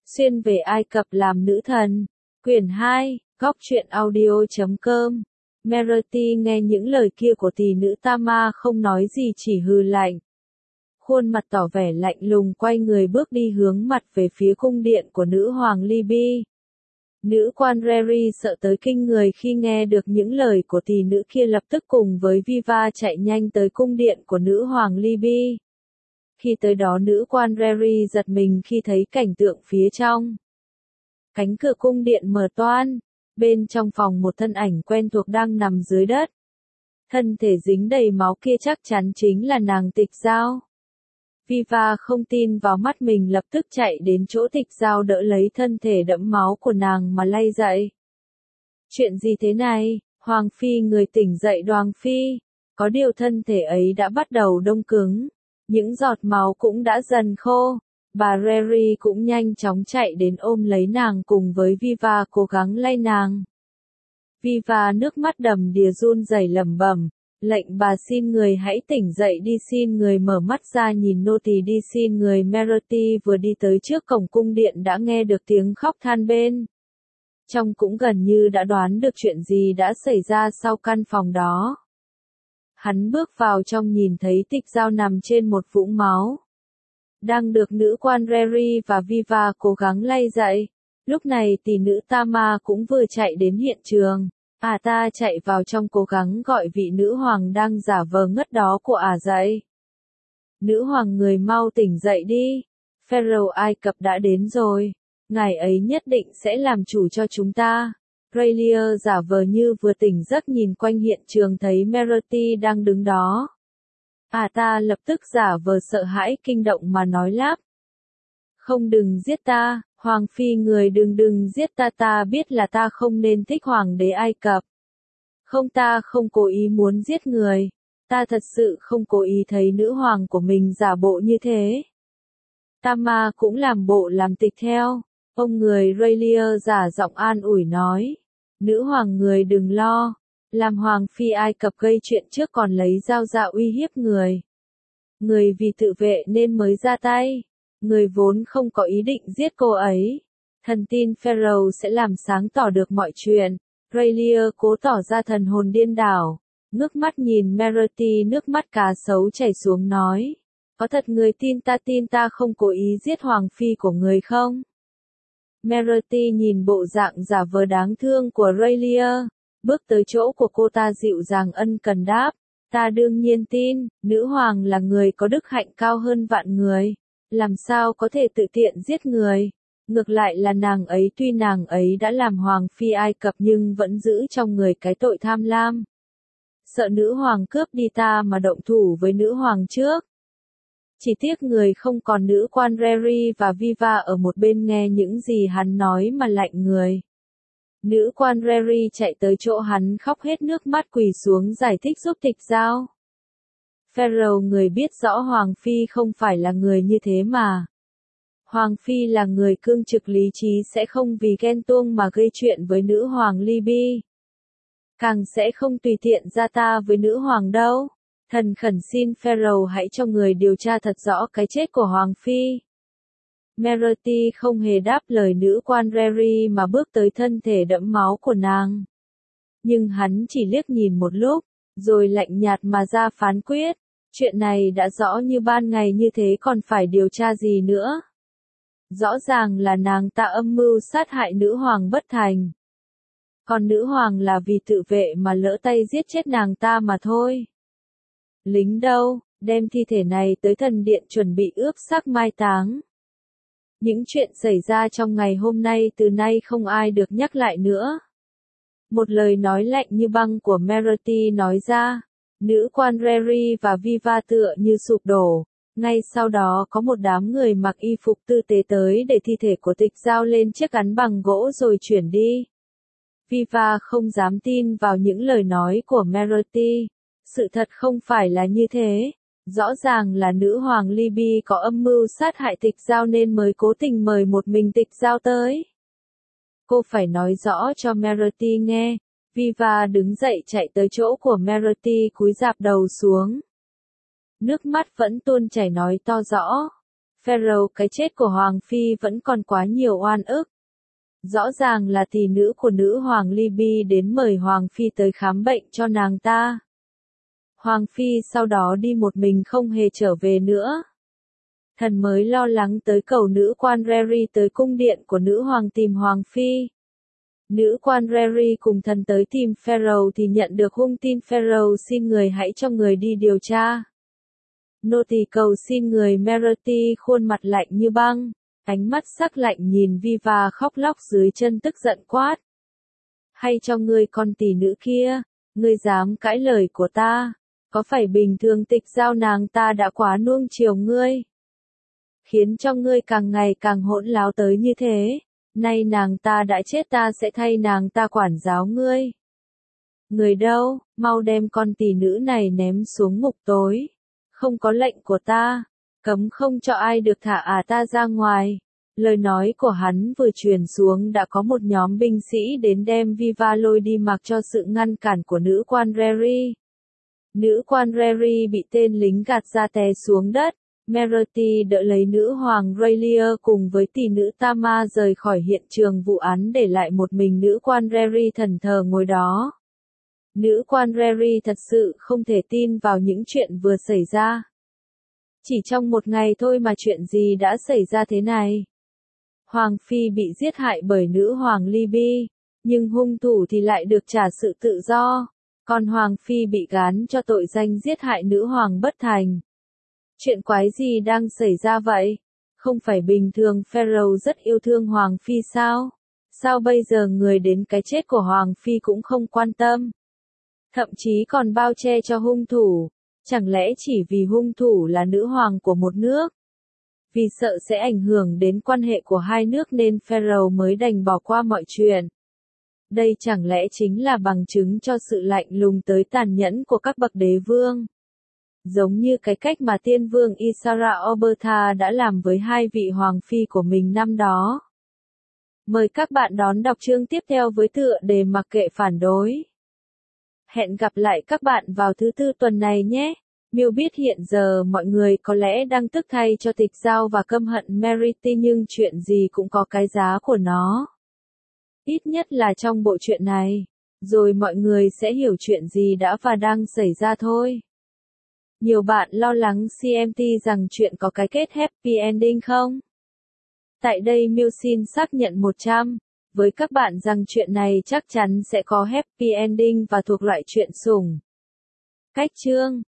Xuyên về Ai Cập làm nữ thần. Quyển 2, Góc truyện audio.com. Merati nghe những lời kia của tỷ nữ Tama không nói gì chỉ hừ lạnh. Khuôn mặt tỏ vẻ lạnh lùng quay người bước đi hướng mặt về phía cung điện của nữ hoàng Libby. Nữ quan Reri sợ tới kinh người khi nghe được những lời của tỷ nữ kia, lập tức cùng với Viva chạy nhanh tới cung điện của nữ hoàng Libby. Khi tới đó, nữ quan Reri giật mình khi thấy cảnh tượng phía trong. Cánh cửa cung điện mở toang, bên trong phòng một thân ảnh quen thuộc đang nằm dưới đất. Thân thể dính đầy máu kia chắc chắn chính là nàng Tịch Giao. Viva không tin vào mắt mình, lập tức chạy đến chỗ Tịch Giao đỡ lấy thân thể đẫm máu của nàng mà lay dậy. Chuyện gì thế này? Hoàng phi người tỉnh dậy Hoàng phi. Có điều thân thể ấy đã bắt đầu đông cứng. Những giọt máu cũng đã dần khô. Bà Reri cũng nhanh chóng chạy đến ôm lấy nàng cùng với Viva cố gắng lay nàng. Viva nước mắt đầm đìa run rẩy lẩm bẩm, lệnh bà xin người hãy tỉnh dậy đi, xin người mở mắt ra nhìn nô tỳ đi, xin người. Merati vừa đi tới trước cổng cung điện đã nghe được tiếng khóc than bên trong, cũng gần như đã đoán được chuyện gì đã xảy ra sau căn phòng đó. Hắn bước vào trong nhìn thấy Tịch Giao nằm trên một vũng máu, đang được nữ quan Reri và Viva cố gắng lay dậy. Lúc này tỷ nữ Tama cũng vừa chạy đến hiện trường. Ta chạy vào trong cố gắng gọi vị nữ hoàng đang giả vờ ngất đó của dậy. Nữ hoàng, người mau tỉnh dậy đi. Pharaoh Ai Cập đã đến rồi. Ngài ấy nhất định sẽ làm chủ cho chúng ta. Raylia giả vờ như vừa tỉnh giấc nhìn quanh hiện trường thấy Merati đang đứng đó. Ta lập tức giả vờ sợ hãi kinh động mà nói lắp. Không, đừng giết ta, Hoàng phi người đừng giết ta, ta biết là ta không nên thích Hoàng đế Ai Cập. Không, ta không cố ý muốn giết người, ta thật sự không cố ý thấy nữ hoàng của mình giả bộ như thế. Tama cũng làm bộ làm tịch theo, ông người Raylia giả giọng an ủi nói. Nữ hoàng người đừng lo, làm Hoàng phi Ai Cập gây chuyện trước còn lấy dao ra uy hiếp người. Người vì tự vệ nên mới ra tay. Người vốn không có ý định giết cô ấy. Thần tin Pharaoh sẽ làm sáng tỏ được mọi chuyện. Raylia cố tỏ ra thần hồn điên đảo. Ngước mắt nhìn Merati, nước mắt cá sấu chảy xuống nói. Có thật người tin ta không cố ý giết hoàng phi của người không? Merati nhìn bộ dạng giả vờ đáng thương của Raylia, bước tới chỗ của cô ta dịu dàng ân cần đáp. Ta đương nhiên tin, nữ hoàng là người có đức hạnh cao hơn vạn người. Làm sao có thể tự tiện giết người? Ngược lại là nàng ấy, tuy nàng ấy đã làm hoàng phi Ai Cập nhưng vẫn giữ trong người cái tội tham lam. Sợ nữ hoàng cướp đi ta mà động thủ với nữ hoàng trước. Chỉ tiếc người không còn nữ quan Reri và Viva ở một bên nghe những gì hắn nói mà lạnh người. Nữ quan Reri chạy tới chỗ hắn khóc hết nước mắt quỳ xuống giải thích giúp Tịch Giao. Pharaoh người biết rõ Hoàng phi không phải là người như thế mà. Hoàng phi là người cương trực lý trí, sẽ không vì ghen tuông mà gây chuyện với nữ hoàng Libby. Càng sẽ không tùy tiện ra ta với nữ hoàng đâu. Thần khẩn xin Pharaoh hãy cho người điều tra thật rõ cái chết của Hoàng phi. Merati không hề đáp lời nữ quan Reri mà bước tới thân thể đẫm máu của nàng. Nhưng hắn chỉ liếc nhìn một lúc, rồi lạnh nhạt mà ra phán quyết. Chuyện này đã rõ như ban ngày như thế còn phải điều tra gì nữa. Rõ ràng là nàng ta âm mưu sát hại nữ hoàng bất thành. Còn nữ hoàng là vì tự vệ mà lỡ tay giết chết nàng ta mà thôi. Lính đâu, đem thi thể này tới thần điện chuẩn bị ướp xác mai táng. Những chuyện xảy ra trong ngày hôm nay từ nay không ai được nhắc lại nữa. Một lời nói lạnh như băng của Merati nói ra. Nữ quan Reri và Viva tựa như sụp đổ. Ngay sau đó có một đám người mặc y phục tư tế tới để thi thể của Tịch Giao lên chiếc ắn bằng gỗ rồi chuyển đi. Viva không dám tin vào những lời nói của Merati. Sự thật không phải là như thế. Rõ ràng là nữ hoàng Libby có âm mưu sát hại Tịch Giao nên mới cố tình mời một mình Tịch Giao tới. Cô phải nói rõ cho Merati nghe. Viva đứng dậy chạy tới chỗ của Merati cúi rạp đầu xuống. Nước mắt vẫn tuôn chảy nói to rõ. Pharaoh, cái chết của Hoàng Phi vẫn còn quá nhiều oan ức. Rõ ràng là tỷ nữ của nữ hoàng Libby đến mời Hoàng Phi tới khám bệnh cho nàng ta. Hoàng Phi sau đó đi một mình không hề trở về nữa. Thần mới lo lắng tới cầu nữ quan Reri tới cung điện của nữ hoàng tìm Hoàng Phi. Nữ quan Reri cùng thần tới tìm Pharaoh thì nhận được hung tin Pharaoh xin người hãy cho người đi điều tra. Nô tỳ cầu xin người Merati khuôn mặt lạnh như băng, ánh mắt sắc lạnh nhìn Viva khóc lóc dưới chân tức giận quát. Hay cho ngươi con tỷ nữ kia, ngươi dám cãi lời của ta, có phải bình thường tịch giao nàng ta đã quá nuông chiều ngươi? Khiến cho ngươi càng ngày càng hỗn láo tới như thế, nay nàng ta đã chết ta sẽ thay nàng ta quản giáo ngươi. Người đâu, mau đem con tỷ nữ này ném xuống ngục tối. Không có lệnh của ta, cấm không cho ai được thả ta ra ngoài. Lời nói của hắn vừa truyền xuống đã có một nhóm binh sĩ đến đem Viva lôi đi mặc cho sự ngăn cản của nữ quan Reri. Nữ quan Reri bị tên lính gạt ra té xuống đất. Merati đỡ lấy nữ hoàng Raylia cùng với tỷ nữ Tama rời khỏi hiện trường vụ án để lại một mình nữ quan Reri thần thờ ngồi đó. Nữ quan Reri thật sự không thể tin vào những chuyện vừa xảy ra. Chỉ trong một ngày thôi mà chuyện gì đã xảy ra thế này? Hoàng Phi bị giết hại bởi nữ hoàng Libby, nhưng hung thủ thì lại được trả sự tự do, còn Hoàng Phi bị gán cho tội danh giết hại nữ hoàng bất thành. Chuyện quái gì đang xảy ra vậy? Không phải bình thường Pharaoh rất yêu thương Hoàng Phi sao? Sao bây giờ người đến cái chết của Hoàng Phi cũng không quan tâm? Thậm chí còn bao che cho hung thủ, chẳng lẽ chỉ vì hung thủ là nữ hoàng của một nước? Vì sợ sẽ ảnh hưởng đến quan hệ của hai nước nên Pharaoh mới đành bỏ qua mọi chuyện. Đây chẳng lẽ chính là bằng chứng cho sự lạnh lùng tới tàn nhẫn của các bậc đế vương? Giống như cái cách mà tiên vương Isara Obertha đã làm với hai vị hoàng phi của mình năm đó. Mời các bạn đón đọc chương tiếp theo với tựa đề Mặc kệ phản đối. Hẹn gặp lại các bạn vào thứ Tư tuần này nhé. Miêu biết hiện giờ mọi người có lẽ đang tức thay cho tịch giao và căm hận Meriti nhưng chuyện gì cũng có cái giá của nó. Ít nhất là trong bộ truyện này. Rồi mọi người sẽ hiểu chuyện gì đã và đang xảy ra thôi. Nhiều bạn lo lắng CMT rằng chuyện có cái kết happy ending không? Tại đây Miêu xin xác nhận 100 với các bạn rằng chuyện này chắc chắn sẽ có happy ending và thuộc loại chuyện sủng. Cách chương